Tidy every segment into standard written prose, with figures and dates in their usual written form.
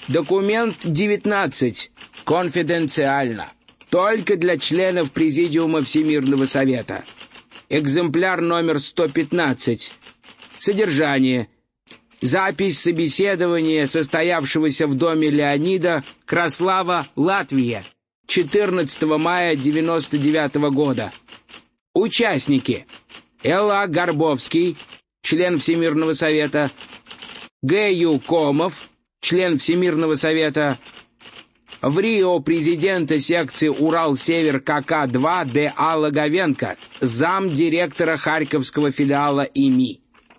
Документ 19. Конфиденциально. Только для членов Президиума Всемирного Совета. Экземпляр номер 115. Содержание. Запись собеседования, состоявшегося в доме Леонида, Краслава, Латвия, 14 мая 1999 года. Участники. Л.А. Горбовский, член Всемирного Совета. Г.Ю. Комов, член Всемирного Совета. В Рио президента секции Урал-Север КК-2 Д.А. Логовенко, замдиректора Харьковского филиала ИМИ.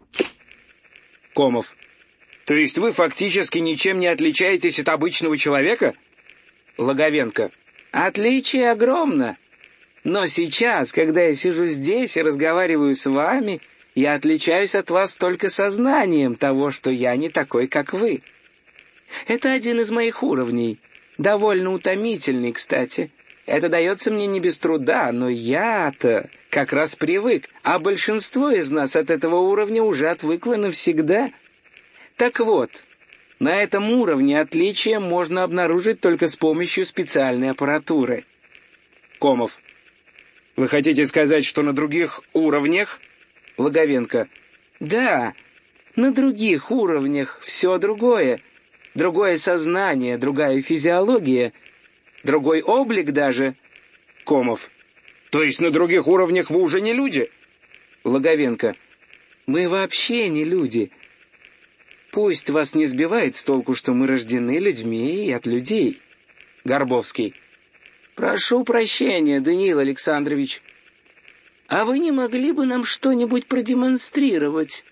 Комов. То есть вы фактически ничем не отличаетесь от обычного человека? Логовенко. Отличие огромно. Но сейчас, когда я сижу здесь и разговариваю с вами, я отличаюсь от вас только сознанием того, что я не такой, как вы. Это один из моих уровней. Довольно утомительный, кстати. Это дается мне не без труда, но я-то как раз привык, а большинство из нас от этого уровня уже отвыкло навсегда. Так вот, на этом уровне отличия можно обнаружить только с помощью специальной аппаратуры. Комов. Вы хотите сказать, что на других уровнях? Логовенко. Да, на других уровнях все другое. Другое сознание, другая физиология, другой облик даже. Комов. То есть на других уровнях вы уже не люди? Логовенко. Мы вообще не люди. Пусть вас не сбивает с толку, что мы рождены людьми и от людей. Горбовский. Прошу прощения, Даниил Александрович. А вы не могли бы нам что-нибудь продемонстрировать?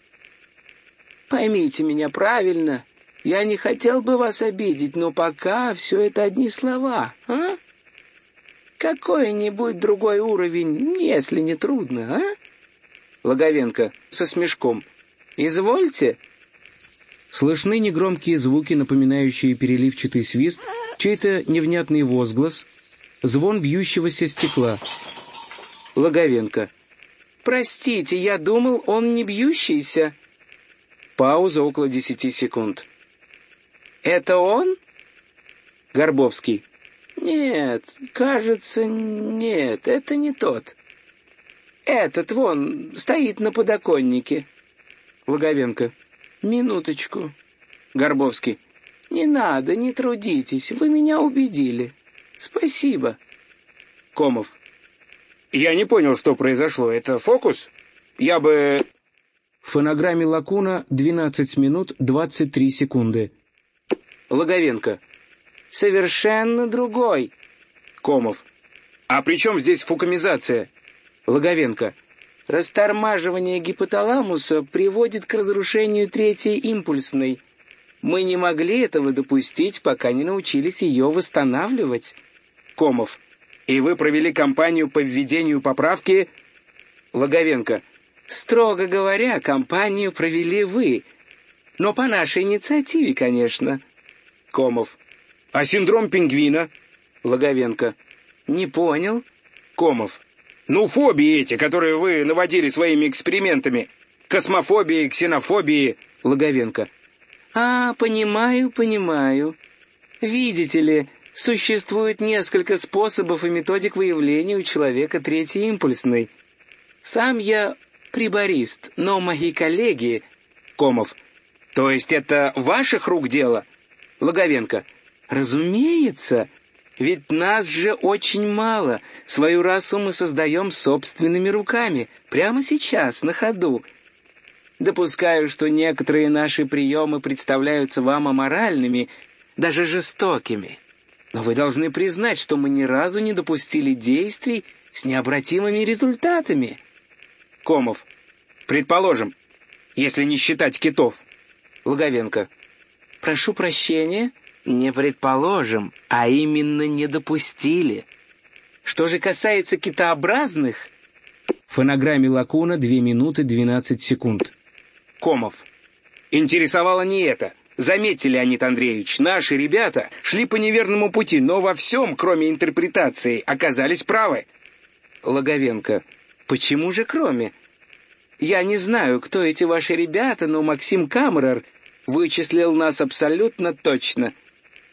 Поймите меня правильно. Я не хотел бы вас обидеть, но пока все это одни слова, а? Какой-нибудь другой уровень, если не трудно, а? Логовенко со смешком. Извольте. Слышны негромкие звуки, напоминающие переливчатый свист, чей-то невнятный возглас, звон бьющегося стекла. Логовенко. Простите, я думал, он не бьющийся. Пауза около 10 секунд. Это он? Горбовский. Нет, кажется, нет, это не тот. Этот вон стоит на подоконнике. Логовенко. Минуточку. Горбовский. Не надо, не трудитесь, вы меня убедили. Спасибо. Комов. Я не понял, что произошло. Это фокус? Я бы... В фонограмме Лакуна 12 минут 23 секунды. Логовенко. Совершенно другой. Комов. А при чем здесь фукамизация? Логовенко. Растормаживание гипоталамуса приводит к разрушению третьей импульсной. Мы не могли этого допустить, пока не научились ее восстанавливать. Комов. И вы провели кампанию по введению поправки? Логовенко. Строго говоря, кампанию провели вы. Но по нашей инициативе, конечно. Комов. А синдром пингвина? Логовенко. Не понял. Комов. Ну, фобии эти, которые вы наводили своими экспериментами. Космофобии, ксенофобии. Логовенко. Понимаю. Видите ли, существует несколько способов и методик выявления у человека третьей импульсной. Сам я приборист, но мои коллеги... Комов. То есть это ваших рук дело? Логовенко. Разумеется, ведь нас же очень мало. Свою расу мы создаем собственными руками, прямо сейчас, на ходу. Допускаю, что некоторые наши приемы представляются вам аморальными, даже жестокими. Но вы должны признать, что мы ни разу не допустили действий с необратимыми результатами. Комов. Предположим, если не считать китов. Логовенко. Прошу прощения, не предположим, а именно не допустили. Что же касается китообразных... В фонограмме Лакуна 2 минуты 12 секунд. Комов. Интересовало не это. Заметьте, Леонид Андреевич, наши ребята шли по неверному пути, но во всем, кроме интерпретации, оказались правы. Логовенко. Почему же кроме? Я не знаю, кто эти ваши ребята, но Максим Камерер вычислил нас абсолютно точно.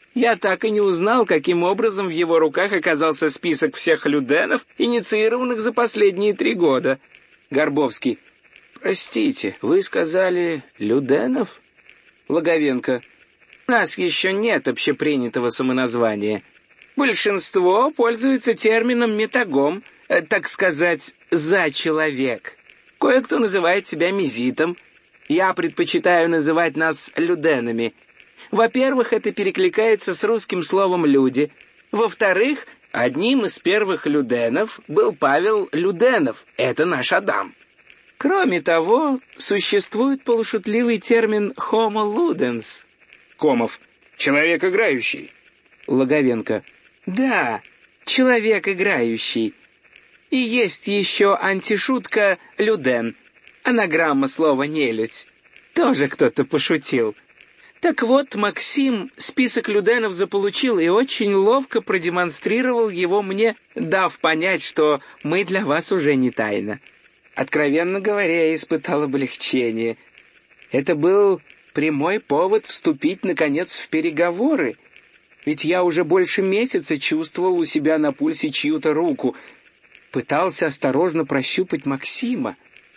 Я так и не узнал, каким образом в его руках оказался список всех Люденов, инициированных за последние 3 года. Горбовский. Простите, вы сказали Люденов? Логовенко. У нас еще нет общепринятого самоназвания. Большинство пользуется термином метагом, так сказать, за человек. Кое-кто называет себя мезитом. Я предпочитаю называть нас люденами. Во-первых, это перекликается с русским словом «люди». Во-вторых, одним из первых люденов был Павел Люденов. Это наш Адам. Кроме того, существует полушутливый термин «homo ludens». Комов. Человек играющий. Логовенко. Да, человек играющий. И есть еще антишутка «люден». Анаграмма слова «нелюдь». Тоже кто-то пошутил. Так вот, Максим список люденов заполучил и очень ловко продемонстрировал его мне, дав понять, что мы для вас уже не тайна. Откровенно говоря, я испытал облегчение. Это был прямой повод вступить, наконец, в переговоры. Ведь я уже больше месяца чувствовал у себя на пульсе чью-то руку. Пытался осторожно прощупать Максима.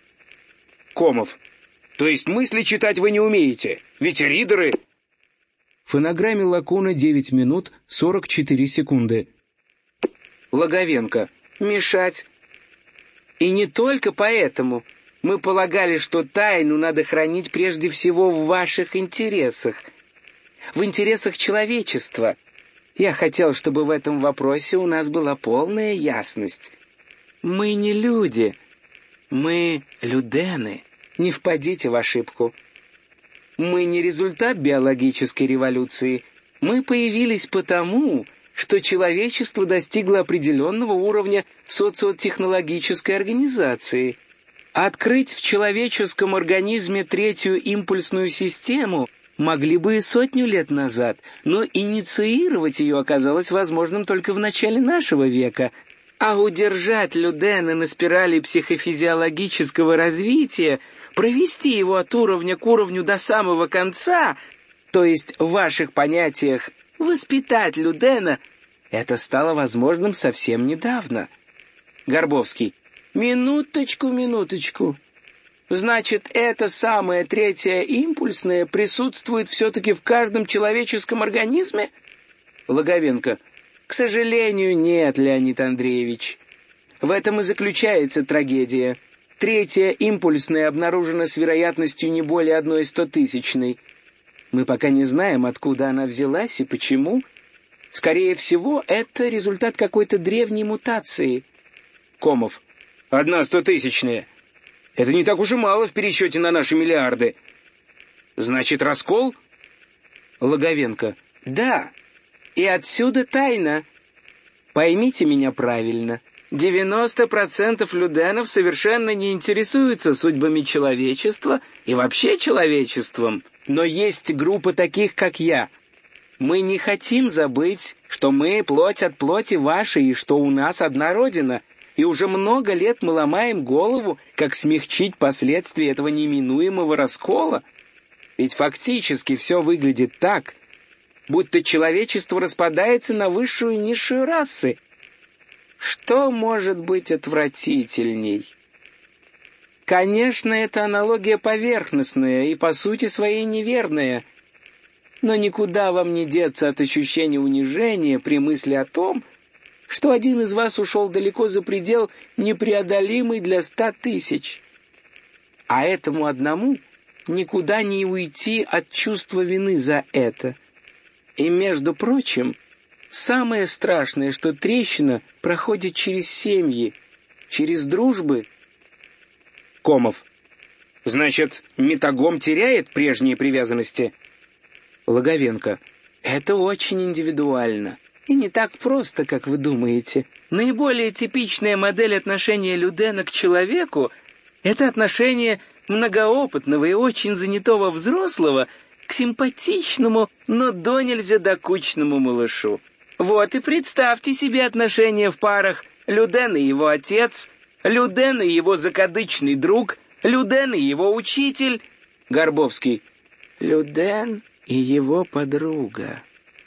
Комов. То есть мысли читать вы не умеете? Ведь ридеры... В фонограмме Лакуна 9 минут 44 секунды. Логовенко. Мешать. И не только поэтому. Мы полагали, что тайну надо хранить прежде всего в ваших интересах. В интересах человечества. Я хотел, чтобы в этом вопросе у нас была полная ясность. Мы не люди. Мы людены. Не впадите в ошибку. Мы не результат биологической революции. Мы появились потому, что человечество достигло определенного уровня социотехнологической организации. Открыть в человеческом организме третью импульсную систему могли бы и 100 лет назад, но инициировать ее оказалось возможным только в начале нашего века. А удержать Людена на спирали психофизиологического развития, провести его от уровня к уровню до самого конца, то есть в ваших понятиях воспитать Людена, это стало возможным совсем недавно. Горбовский. Минуточку. Значит, это самое третье импульсное присутствует все-таки в каждом человеческом организме? Логовенко. К сожалению, нет, Леонид Андреевич. В этом и заключается трагедия. Третья импульсная обнаружена с вероятностью не более 1/100 000. Мы пока не знаем, откуда она взялась и почему. Скорее всего, это результат какой-то древней мутации. Комов. 1/100 000. Это не так уж и мало в пересчете на наши миллиарды. Значит, раскол? Логовенко. Да. И отсюда тайна. Поймите меня правильно. 90% люденов совершенно не интересуются судьбами человечества и вообще человечеством. Но есть группа таких, как я. Мы не хотим забыть, что мы плоть от плоти вашей и что у нас одна родина. И уже много лет мы ломаем голову, как смягчить последствия этого неминуемого раскола. Ведь фактически все выглядит так, будто человечество распадается на высшую и низшую расы. Что может быть отвратительней? Конечно, эта аналогия поверхностная и по сути своей неверная, но никуда вам не деться от ощущения унижения при мысли о том, что один из вас ушел далеко за предел, непреодолимый для 100 000. А этому одному никуда не уйти от чувства вины за это. И, между прочим, самое страшное, что трещина проходит через семьи, через дружбы. Комов. Значит, метагом теряет прежние привязанности? Логовенко. Это очень индивидуально. И не так просто, как вы думаете. Наиболее типичная модель отношения Людена к человеку — это отношение многоопытного и очень занятого взрослого к симпатичному, но донельзя докучному малышу. Вот и представьте себе отношения в парах Люден и его отец, Люден и его закадычный друг, Люден и его учитель. Горбовский. Люден и его подруга.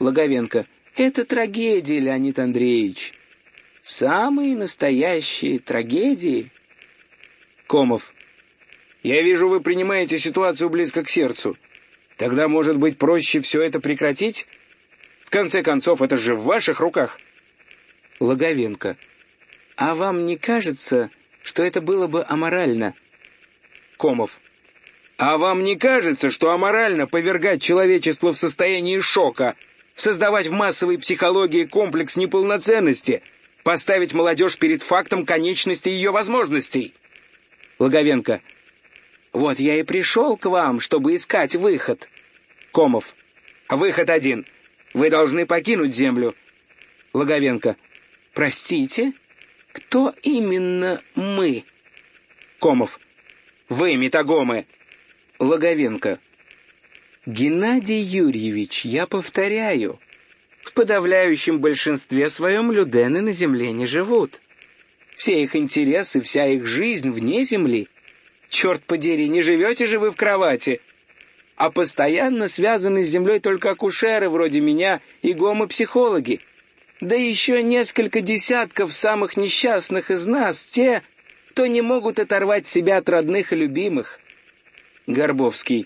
Логовенко. Это трагедия, Леонид Андреевич. Самые настоящие трагедии. Комов. Я вижу, вы принимаете ситуацию близко к сердцу. Тогда, может быть, проще все это прекратить? В конце концов, это же в ваших руках. Логовенко. А вам не кажется, что это было бы аморально? Комов. А вам не кажется, что аморально повергать человечество в состояние шока, создавать в массовой психологии комплекс неполноценности, поставить молодежь перед фактом конечности ее возможностей? Логовенко. Вот я и пришел к вам, чтобы искать выход. Комов. Выход один. Вы должны покинуть Землю. Логовенко. Простите? Кто именно мы? Комов. Вы, метагомы. Логовенко. Геннадий Юрьевич, я повторяю, в подавляющем большинстве своем людены на Земле не живут. Все их интересы, вся их жизнь вне Земли. Черт подери, не живете же вы в кровати, а постоянно связаны с Землей только акушеры вроде меня и гомопсихологи. Да еще несколько десятков самых несчастных из нас, те, кто не могут оторвать себя от родных и любимых. Горбовский.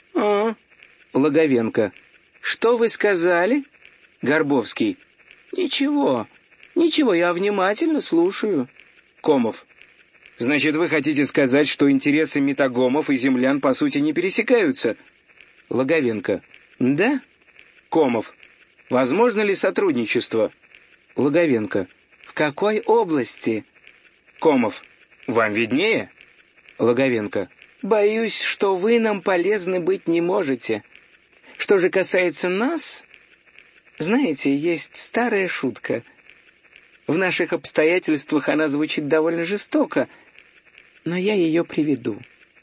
Логовенко. Что вы сказали? Горбовский. Ничего, я внимательно слушаю. Комов. Значит, вы хотите сказать, что интересы метагомов и землян по сути не пересекаются? Логовенко. Да. Комов. Возможно ли сотрудничество? Логовенко. В какой области? Комов. Вам виднее? Логовенко. Боюсь, что вы нам полезны быть не можете. Что же касается нас, знаете, есть старая шутка. В наших обстоятельствах она звучит довольно жестоко, но я ее приведу.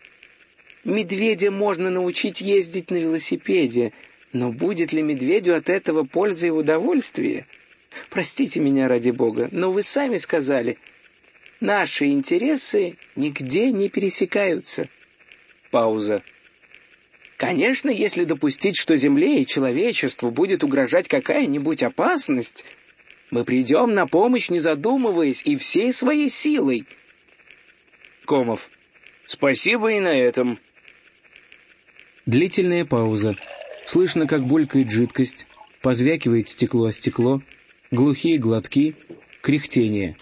Медведя можно научить ездить на велосипеде, но будет ли медведю от этого польза и удовольствие? Простите меня, ради бога, но вы сами сказали, наши интересы нигде не пересекаются. Пауза. Конечно, если допустить, что Земле и человечеству будет угрожать какая-нибудь опасность, мы придем на помощь, не задумываясь, и всей своей силой. Комов. Спасибо и на этом. Длительная пауза. Слышно, как булькает жидкость, позвякивает стекло о стекло, глухие глотки, кряхтение.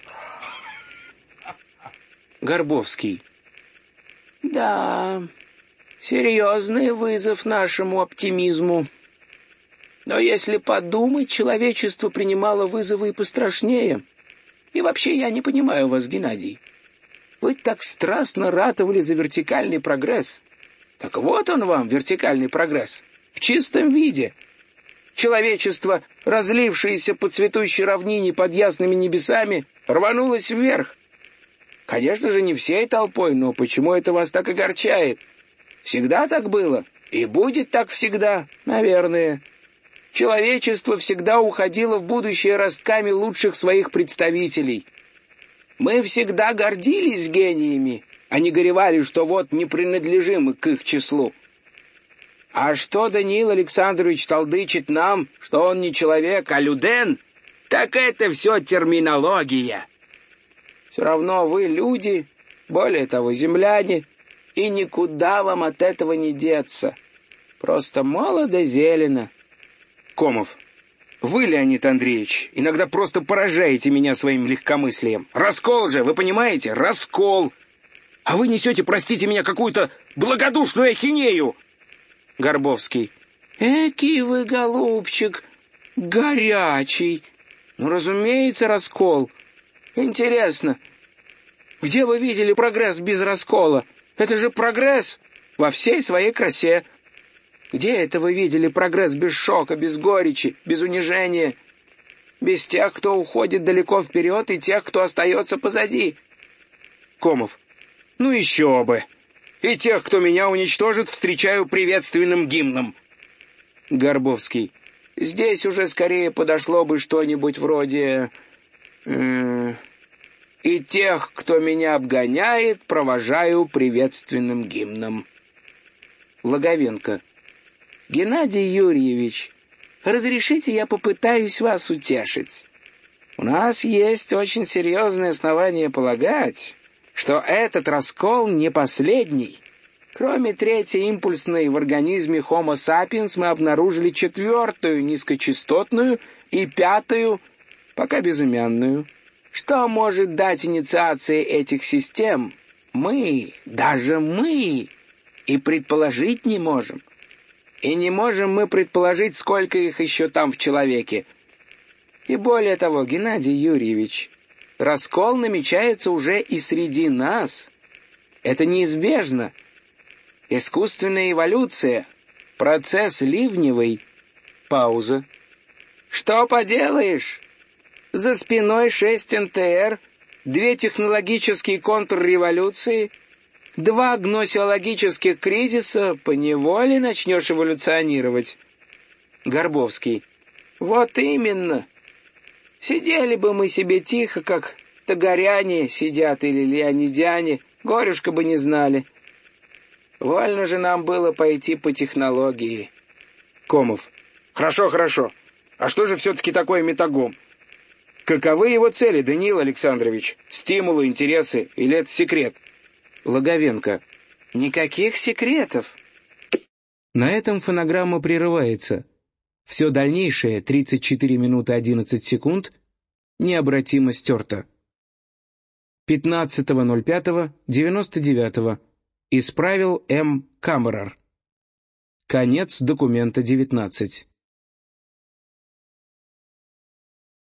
Горбовский. Да, серьезный вызов нашему оптимизму. Но если подумать, человечество принимало вызовы и пострашнее. И вообще я не понимаю вас, Геннадий. Вы так страстно ратовали за вертикальный прогресс. Так вот он вам, вертикальный прогресс, в чистом виде. Человечество, разлившееся по цветущей равнине под ясными небесами, рванулось вверх. Конечно же, не всей толпой, но почему это вас так огорчает? Всегда так было, и будет так всегда, наверное. Человечество всегда уходило в будущее ростками лучших своих представителей. Мы всегда гордились гениями, а не горевали, что вот не принадлежим к их числу. А что Даниил Александрович толдычит нам, что он не человек, а люден, так это все терминология. Все равно вы люди, более того, земляне, и никуда вам от этого не деться. Просто молодо зелено. Комов. Вы, Леонид Андреевич, иногда просто поражаете меня своим легкомыслием. Раскол же, вы понимаете? Раскол. А вы несете, простите меня, какую-то благодушную ахинею. Горбовский. Экий вы, голубчик, горячий. Ну, разумеется, раскол. Интересно, где вы видели прогресс без раскола? Это же прогресс во всей своей красе. Где это вы видели прогресс без шока, без горечи, без унижения? Без тех, кто уходит далеко вперед, и тех, кто остается позади? Комов. Ну еще бы. И тех, кто меня уничтожит, встречаю приветственным гимном. Горбовский. Здесь уже скорее подошло бы что-нибудь вроде... И тех, кто меня обгоняет, провожаю приветственным гимном. Логовенко. Геннадий Юрьевич, разрешите я попытаюсь вас утешить. У нас есть очень серьезные основания полагать, что этот раскол не последний. Кроме третьей импульсной в организме Homo sapiens мы обнаружили четвертую низкочастотную и пятую, пока безымянную. Что может дать инициации этих систем? Мы, даже мы, и предположить не можем. И не можем мы предположить, сколько их еще там в человеке. И более того, Геннадий Юрьевич, раскол намечается уже и среди нас. Это неизбежно. Искусственная эволюция, процесс ливневый. Пауза. Что поделаешь? За спиной 6 НТР, 2 технологические контрреволюции, 2 гносеологических кризиса, поневоле начнешь эволюционировать. Горбовский. Вот именно. Сидели бы мы себе тихо, как тагоряне сидят или леонидяне, горюшка бы не знали. Вольно же нам было пойти по технологии. Комов. Хорошо, хорошо. А что же все-таки такое метагом? Каковы его цели, Даниил Александрович? Стимулы, интересы или это секрет? Логовенко. Никаких секретов. На этом фонограмма прерывается. Все дальнейшее, 34 минуты 11 секунд, необратимо стерто. 15.05.99. Исправил М. Камерер. Конец документа 19.